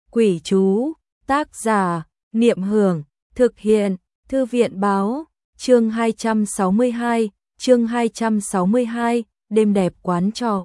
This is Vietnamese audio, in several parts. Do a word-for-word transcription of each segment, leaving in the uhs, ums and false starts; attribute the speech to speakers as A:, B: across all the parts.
A: Quỷ chú, tác giả, Niệm Hưởng, thực hiện, Thư viện báo, chương hai trăm sáu mươi hai, chương hai trăm sáu mươi hai, đêm đẹp quán trọ.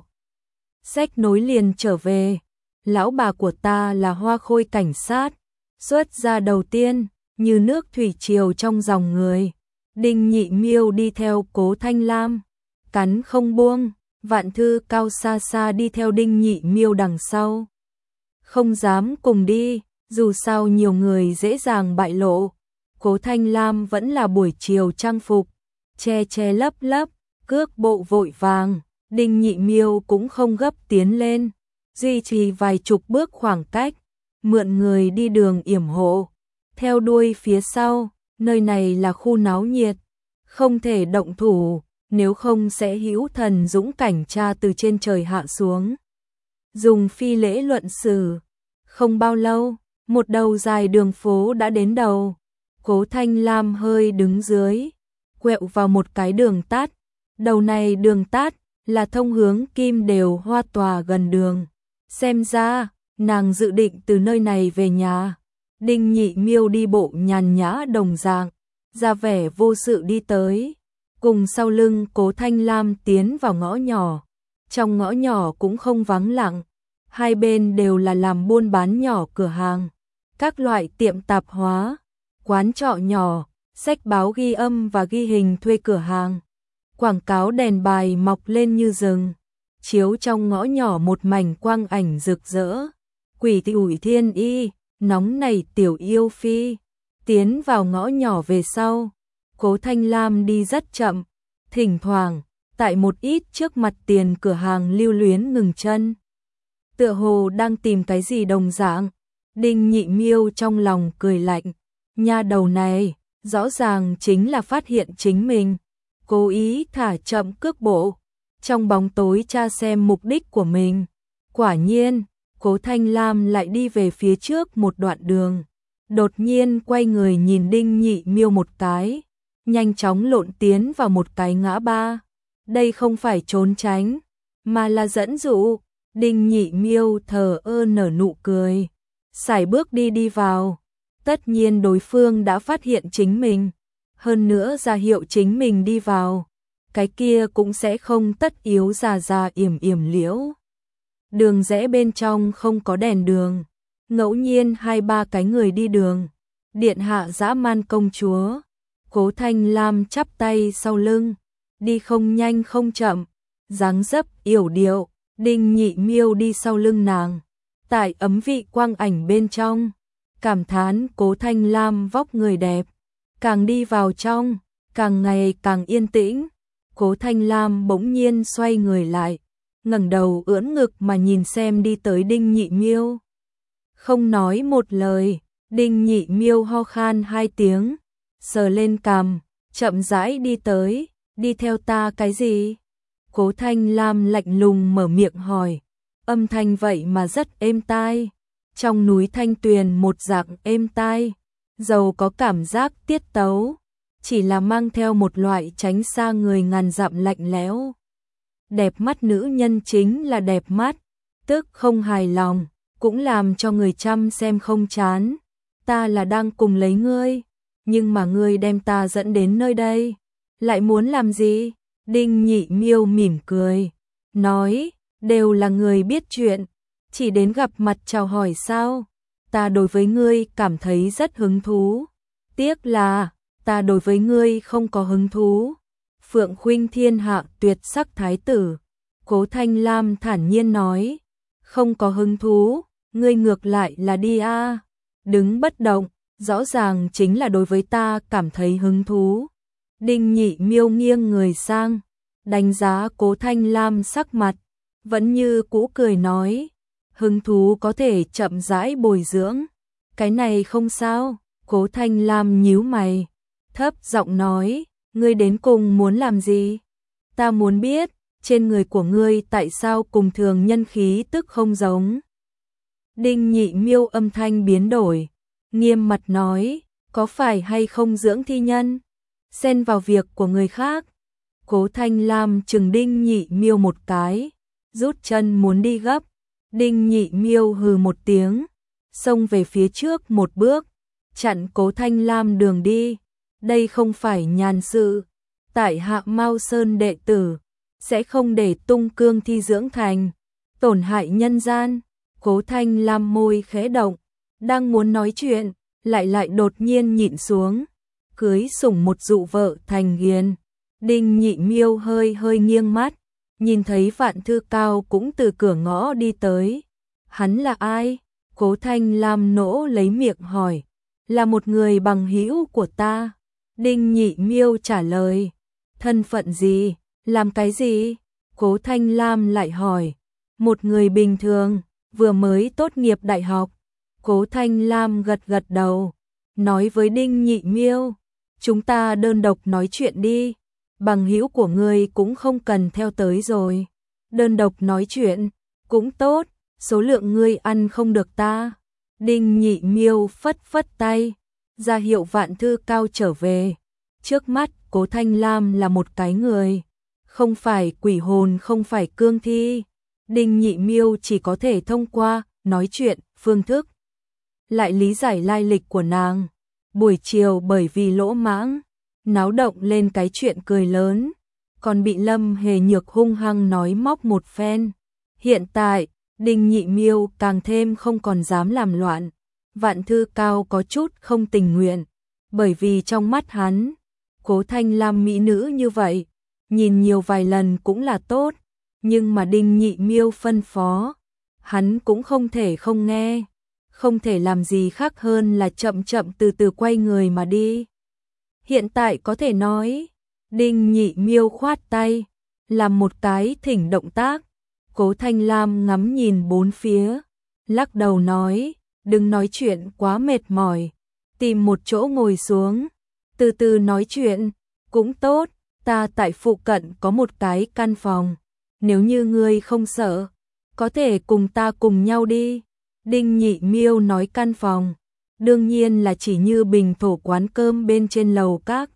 A: Sách nối liền trở về, lão bà của ta là hoa khôi cảnh sát, xuất gia đầu tiên, như nước thủy triều trong dòng người. Đinh Nhị Miêu đi theo Cố Thanh Lam, cắn không buông, Vạn Thư Cao xa xa đi theo Đinh Nhị Miêu đằng sau. Không dám cùng đi, dù sao nhiều người dễ dàng bại lộ. Cố Thanh Lam vẫn là buổi chiều trang phục, che che lấp lấp, cước bộ vội vàng. Đinh Nhị Miêu cũng không gấp tiến lên, duy trì vài chục bước khoảng cách, mượn người đi đường yểm hộ, theo đuôi phía sau. Nơi này là khu náo nhiệt, không thể động thủ, nếu không sẽ hữu thần dũng cảnh tra từ trên trời hạ xuống. Dùng phi lễ luận xử. Không bao lâu, một đầu dài đường phố đã đến đầu. Cố Thanh Lam hơi đứng dưới, quẹo vào một cái đường tắt. Đầu này đường tắt là thông hướng Kim Đều Hoa Tòa gần đường. Xem ra, nàng dự định từ nơi này về nhà. Đinh Nhị Miêu đi bộ nhàn nhã đồng dạng, ra vẻ vô sự đi tới, cùng sau lưng Cố Thanh Lam tiến vào ngõ nhỏ. Trong ngõ nhỏ cũng không vắng lặng, hai bên đều là làm buôn bán nhỏ cửa hàng, các loại tiệm tạp hóa, quán trọ nhỏ, sách báo ghi âm và ghi hình thuê cửa hàng. Quảng cáo đèn bài mọc lên như rừng, chiếu trong ngõ nhỏ một mảnh quang ảnh rực rỡ. Quỷ Ủi Thiên Y, nóng này tiểu yêu phi, tiến vào ngõ nhỏ về sau. Cố Thanh Lam đi rất chậm, thỉnh thoảng, tại một ít trước mặt tiền cửa hàng lưu luyến ngừng chân. Tựa hồ đang tìm cái gì đồng dạng. Đinh Nhị Miêu trong lòng cười lạnh, nha đầu này, rõ ràng chính là phát hiện chính mình, cố ý thả chậm cước bộ, trong bóng tối tra xem mục đích của mình. Quả nhiên, Cố Thanh Lam lại đi về phía trước một đoạn đường, đột nhiên quay người nhìn Đinh Nhị Miêu một cái, nhanh chóng lộn tiến vào một cái ngã ba. Đây không phải trốn tránh, mà là dẫn dụ. Đinh Nhị Miêu thờ ơ nở nụ cười, sải bước đi đi vào. Tất nhiên đối phương đã phát hiện chính mình, hơn nữa ra hiệu chính mình đi vào, cái kia cũng sẽ không tất yếu già già yểm yểm liễu. Đường rẽ bên trong không có đèn đường, ngẫu nhiên hai ba cái người đi đường. Điện hạ dã man công chúa. Cố Thanh Lam chắp tay sau lưng, đi không nhanh không chậm, dáng dấp yểu điệu. Đinh Nhị Miêu đi sau lưng nàng, tại ấm vị quang ảnh bên trong, cảm thán Cố Thanh Lam vóc người đẹp. Càng đi vào trong, càng ngày càng yên tĩnh. Cố Thanh Lam bỗng nhiên xoay người lại, ngẩng đầu ưỡn ngực mà nhìn xem đi tới Đinh Nhị Miêu. Không nói một lời, Đinh Nhị Miêu ho khan hai tiếng, sờ lên cằm, chậm rãi đi tới. Đi theo ta cái gì? Cố Thanh Lam lạnh lùng mở miệng hỏi, âm thanh vậy mà rất êm tai, trong núi thanh tuyền một dạng êm tai, giàu có cảm giác tiết tấu, chỉ là mang theo một loại tránh xa người ngàn dặm lạnh lẽo. Đẹp mắt nữ nhân chính là đẹp mắt, tức không hài lòng, cũng làm cho người chăm xem không chán. Ta là đang cùng lấy ngươi, nhưng mà ngươi đem ta dẫn đến nơi đây, lại muốn làm gì? Đinh Nhị Miêu mỉm cười, nói, đều là người biết chuyện, chỉ đến gặp mặt chào hỏi sao? Ta đối với ngươi cảm thấy rất hứng thú, tiếc là ta đối với ngươi không có hứng thú. Phượng khuynh thiên hạ tuyệt sắc thái tử. Cố Thanh Lam thản nhiên nói, không có hứng thú, ngươi ngược lại là đi a. Đứng bất động, rõ ràng chính là đối với ta cảm thấy hứng thú. Đinh Nhị Miêu nghiêng người sang, đánh giá Cố Thanh Lam sắc mặt, vẫn như cũ cười nói, hứng thú có thể chậm rãi bồi dưỡng, cái này không sao. Cố Thanh Lam nhíu mày, thấp giọng nói, ngươi đến cùng muốn làm gì? Ta muốn biết, trên người của ngươi tại sao cùng thường nhân khí tức không giống? Đinh Nhị Miêu âm thanh biến đổi, nghiêm mặt nói, có phải hay không dưỡng thi nhân? Xen vào việc của người khác. Cố Thanh Lam chừng Đinh Nhị Miêu một cái, rút chân muốn đi gấp. Đinh Nhị Miêu hừ một tiếng, xông về phía trước một bước, chặn Cố Thanh Lam đường đi. Đây không phải nhàn sự, tại hạ Mao Sơn đệ tử, sẽ không để tung cương thi dưỡng thành, tổn hại nhân gian. Cố Thanh Lam môi khẽ động, đang muốn nói chuyện, lại lại đột nhiên nhịn xuống, cưới sủng một dụ vợ thành hiền. Đinh Nhị Miêu hơi hơi nghiêng mắt, nhìn thấy Vạn Thư Cao cũng từ cửa ngõ đi tới. Hắn là ai? Cố Thanh Lam nỗ lấy miệng hỏi. Là một người bằng hữu của ta. Đinh Nhị Miêu trả lời. Thân phận gì? Làm cái gì? Cố Thanh Lam lại hỏi. Một người bình thường, vừa mới tốt nghiệp đại học. Cố Thanh Lam gật gật đầu, nói với Đinh Nhị Miêu, chúng ta đơn độc nói chuyện đi, bằng hữu của ngươi cũng không cần theo tới rồi. Đơn độc nói chuyện, cũng tốt, số lượng ngươi ăn không được ta. Đinh Nhị Miêu phất phất tay, ra hiệu Vạn Thư Cao trở về. Trước mắt Cố Thanh Lam là một cái người, không phải quỷ hồn, không phải cương thi. Đinh Nhị Miêu chỉ có thể thông qua nói chuyện, phương thức lại lý giải lai lịch của nàng. Buổi chiều bởi vì lỗ mãng, náo động lên cái chuyện cười lớn, còn bị Lâm Hề Nhược hung hăng nói móc một phen. Hiện tại, Đinh Nhị Miêu càng thêm không còn dám làm loạn. Vạn Thư Cao có chút không tình nguyện, bởi vì trong mắt hắn, Cố Thanh Lam mỹ nữ như vậy, nhìn nhiều vài lần cũng là tốt, nhưng mà Đinh Nhị Miêu phân phó, hắn cũng không thể không nghe, không thể làm gì khác hơn là chậm chậm từ từ quay người mà đi. Hiện tại có thể nói, Đinh Nhị Miêu khoát tay, làm một cái thỉnh động tác. Cố Thanh Lam ngắm nhìn bốn phía, lắc đầu nói, đừng nói chuyện quá mệt mỏi, tìm một chỗ ngồi xuống, từ từ nói chuyện, cũng tốt, ta tại phụ cận có một cái căn phòng, nếu như ngươi không sợ, có thể cùng ta cùng nhau đi. Đinh Nhị Miêu nói căn phòng, đương nhiên là chỉ như bình thổ quán cơm bên trên lầu các.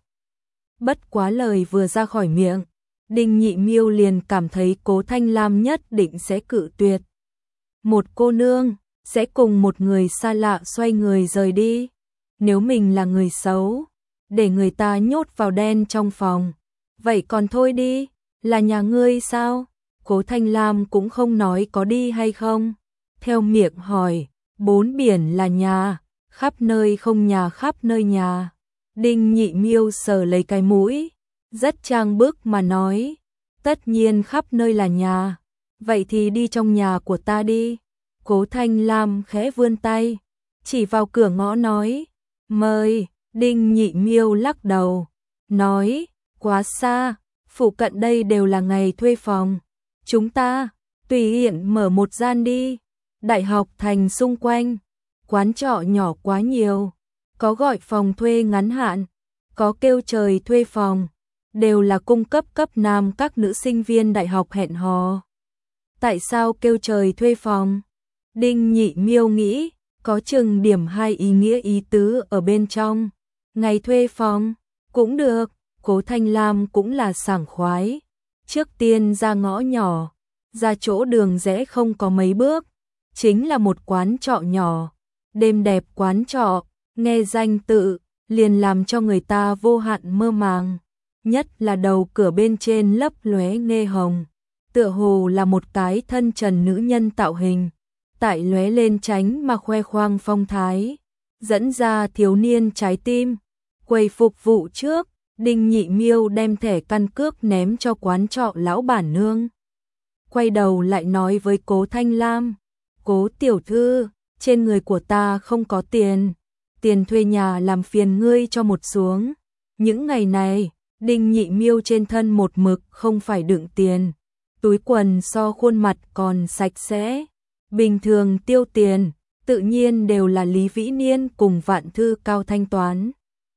A: Bất quá lời vừa ra khỏi miệng, Đinh Nhị Miêu liền cảm thấy Cố Thanh Lam nhất định sẽ cự tuyệt. Một cô nương sẽ cùng một người xa lạ xoay người rời đi. Nếu mình là người xấu, để người ta nhốt vào đen trong phòng, vậy còn thôi đi, là nhà ngươi sao? Cố Thanh Lam cũng không nói có đi hay không, theo miệng hỏi, bốn biển là nhà, khắp nơi không nhà khắp nơi nhà. Đinh Nhị Miêu sờ lấy cái mũi, rất trang bức mà nói, tất nhiên khắp nơi là nhà, vậy thì đi trong nhà của ta đi. Cố Thanh Lam khẽ vươn tay, chỉ vào cửa ngõ nói, mời. Đinh Nhị Miêu lắc đầu, nói, quá xa, phụ cận đây đều là ngày thuê phòng, chúng ta tùy tiện mở một gian đi. Đại học thành xung quanh, quán trọ nhỏ quá nhiều, có gọi phòng thuê ngắn hạn, có kêu trời thuê phòng, đều là cung cấp cấp nam các nữ sinh viên đại học hẹn hò. Tại sao kêu trời thuê phòng? Đinh Nhị Miêu nghĩ, có chừng điểm hai ý nghĩa ý tứ ở bên trong. Ngày thuê phòng, cũng được, Cố Thanh Lam cũng là sảng khoái. Trước tiên ra ngõ nhỏ, ra chỗ đường rẽ không có mấy bước, chính là một quán trọ nhỏ. Đêm đẹp quán trọ, nghe danh tự, liền làm cho người ta vô hạn mơ màng. Nhất là đầu cửa bên trên lấp lóe nghe hồng, tựa hồ là một cái thân trần nữ nhân tạo hình, tại lóe lên tránh mà khoe khoang phong thái, dẫn ra thiếu niên trái tim. Quầy phục vụ trước, Đinh Nhị Miêu đem thẻ căn cước ném cho quán trọ lão bản nương. Quay đầu lại nói với Cố Thanh Lam, Cố tiểu thư, trên người của ta không có tiền, tiền thuê nhà làm phiền ngươi cho một xuống. Những ngày này, Đinh Nhị Miêu trên thân một mực không phải đựng tiền, túi quần so khuôn mặt còn sạch sẽ. Bình thường tiêu tiền, tự nhiên đều là Lý Vĩ Niên cùng Vạn Thư Cao thanh toán.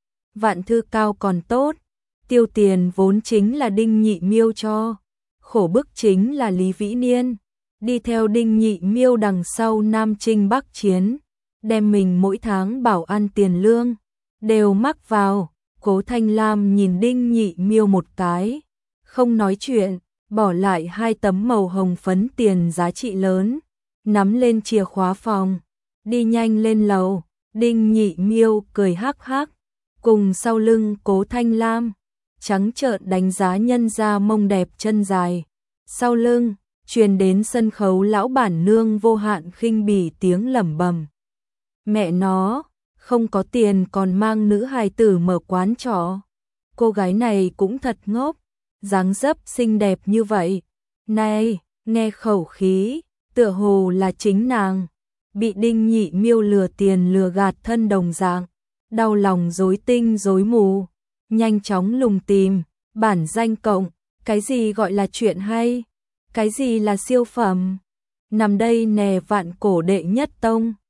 A: Vạn Thư Cao còn tốt, tiêu tiền vốn chính là Đinh Nhị Miêu cho, khổ bức chính là Lý Vĩ Niên, đi theo Đinh Nhị Miêu đằng sau Nam Chinh Bắc Chiến, đem mình mỗi tháng bảo ăn tiền lương, đều mắc vào. Cố Thanh Lam nhìn Đinh Nhị Miêu một cái, không nói chuyện, bỏ lại hai tấm màu hồng phấn tiền giá trị lớn, nắm lên chìa khóa phòng, đi nhanh lên lầu. Đinh Nhị Miêu cười hắc hắc, cùng sau lưng Cố Thanh Lam, trắng trợn đánh giá nhân gia mông đẹp chân dài. Sau lưng, truyền đến sân khấu lão bản nương vô hạn khinh bỉ tiếng lẩm bẩm. Mẹ nó, không có tiền còn mang nữ hài tử mở quán trọ. Cô gái này cũng thật ngốc, dáng dấp xinh đẹp như vậy. Này, nghe khẩu khí, tựa hồ là chính nàng. Bị Đinh Nhị Miêu lừa tiền lừa gạt thân đồng dạng, đau lòng rối tinh rối mù, nhanh chóng lùng tìm, bản danh cộng, cái gì gọi là chuyện hay, cái gì là siêu phẩm, nằm đây nè vạn cổ đệ nhất tông.